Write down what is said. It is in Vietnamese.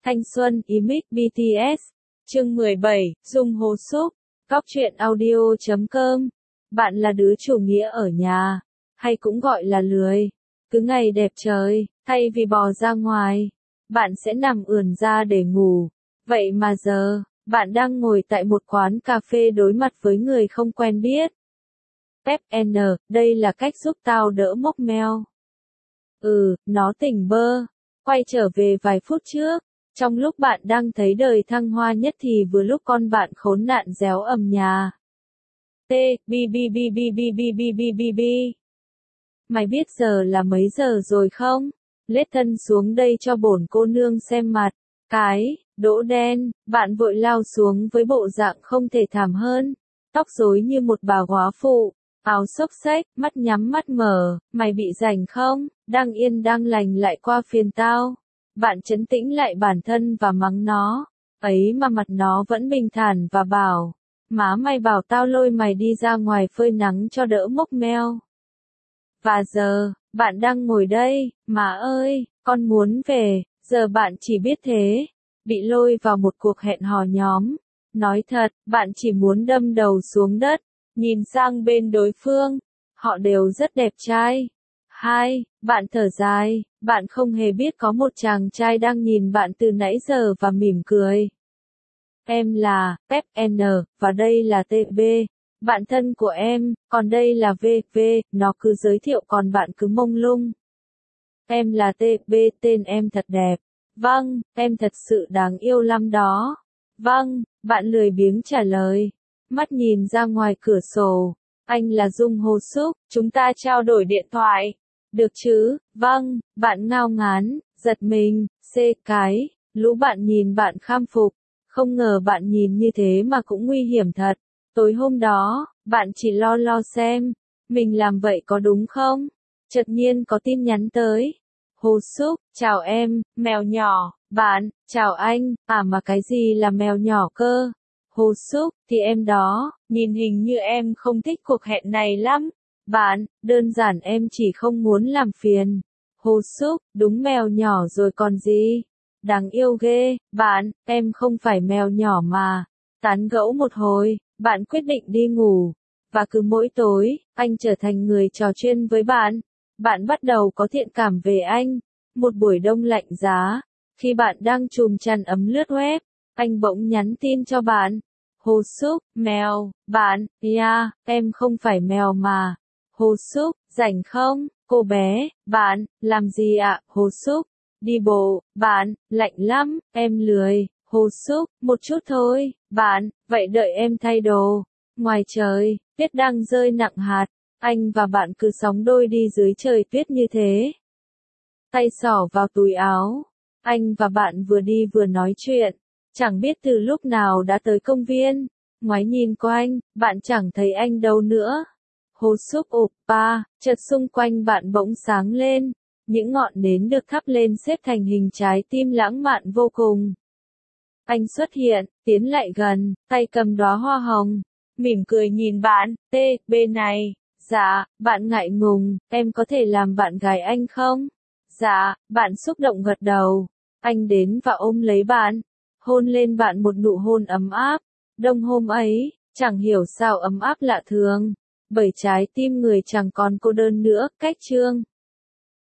Thanh xuân, Image, BTS. Chương 17, Dung Ho Suk. Góc truyện audio.com. Bạn là đứa chủ nghĩa ở nhà, hay cũng gọi là lười. Cứ ngày đẹp trời, thay vì bò ra ngoài, bạn sẽ nằm ườn ra để ngủ. Vậy mà giờ, bạn đang ngồi tại một quán cà phê đối mặt với người không quen biết. Pep N, đây là cách giúp tao đỡ mốc meo. Nó tỉnh bơ. Quay trở về vài phút trước, trong lúc bạn đang thấy đời thăng hoa nhất thì vừa lúc con bạn khốn nạn réo ầm nhà. Bi bi bi bi bi bi bi bi bi bi. Mày biết giờ là mấy giờ rồi không? Lết thân xuống đây cho bổn cô nương xem mặt. Đỗ đen, bạn vội lao xuống với bộ dạng không thể thảm hơn. Tóc rối như một bà góa phụ, áo xốc xếch, mắt nhắm mắt mở, mày bị rảnh không? Đang yên đang lành lại qua phiền tao. Bạn trấn tĩnh lại bản thân và mắng nó. Ấy mà mặt nó vẫn bình thản và bảo, má mày bảo tao lôi mày đi ra ngoài phơi nắng cho đỡ mốc meo. Và giờ, bạn đang ngồi đây, má ơi, con muốn về, giờ bạn chỉ biết thế. Bị lôi vào một cuộc hẹn hò nhóm. Nói thật, bạn chỉ muốn đâm đầu xuống đất, nhìn sang bên đối phương. Họ đều rất đẹp trai. Bạn thở dài, bạn không hề biết có một chàng trai đang nhìn bạn từ nãy giờ và mỉm cười. Em là Pep N, và đây là TB, bạn thân của em, còn đây là VV, nó cứ giới thiệu còn bạn cứ mông lung. Em là TB, tên em thật đẹp. Vâng, em thật sự đáng yêu lắm đó. Vâng, bạn lười biếng trả lời. Mắt nhìn ra ngoài cửa sổ. Anh là Dung Ho Suk, chúng ta trao đổi điện thoại. Được chứ? Vâng, bạn ngao ngán, giật mình, lũ bạn nhìn bạn kham phục. Không ngờ bạn nhìn như thế mà cũng nguy hiểm thật. Tối hôm đó, bạn chỉ lo xem, mình làm vậy có đúng không? Chợt nhiên có tin nhắn tới. Ho Suk, chào em, mèo nhỏ. Bạn, chào anh, mà cái gì là mèo nhỏ cơ? Ho Suk, thì em đó, nhìn hình như em không thích cuộc hẹn này lắm. Bạn, đơn giản em chỉ không muốn làm phiền. Ho Suk, đúng mèo nhỏ rồi còn gì? Đáng yêu ghê, bạn, em không phải mèo nhỏ mà. Tán gẫu một hồi, bạn quyết định đi ngủ. Và cứ mỗi tối, anh trở thành người trò chuyện với bạn. Bạn bắt đầu có thiện cảm về anh. Một buổi đông lạnh giá, khi bạn đang chùm chăn ấm lướt web, anh bỗng nhắn tin cho bạn. Ho Suk, mèo, bạn, em không phải mèo mà. Ho Suk, rảnh không, cô bé, bạn, làm gì ạ? Ho Suk, đi bộ, bạn, lạnh lắm, em lười. Ho Suk, một chút thôi, bạn, vậy đợi em thay đồ. Ngoài trời, tuyết đang rơi nặng hạt, anh và bạn cứ sóng đôi đi dưới trời tuyết như thế. Tay xỏ vào túi áo, anh và bạn vừa đi vừa nói chuyện, chẳng biết từ lúc nào đã tới công viên. Ngoái nhìn quanh, bạn chẳng thấy anh đâu nữa. Ho Suk oppa, chợt xung quanh bạn bỗng sáng lên, những ngọn nến được thắp lên xếp thành hình trái tim lãng mạn vô cùng. Anh xuất hiện, tiến lại gần, tay cầm đóa hoa hồng, mỉm cười nhìn bạn. Bên này. Dạ, bạn ngại ngùng, em có thể làm bạn gái anh không? Dạ, bạn xúc động gật đầu. Anh đến và ôm lấy bạn, hôn lên bạn một nụ hôn ấm áp. Đông hôm ấy, chẳng hiểu sao ấm áp lạ thường, bởi trái tim người chẳng còn cô đơn nữa. Cách chương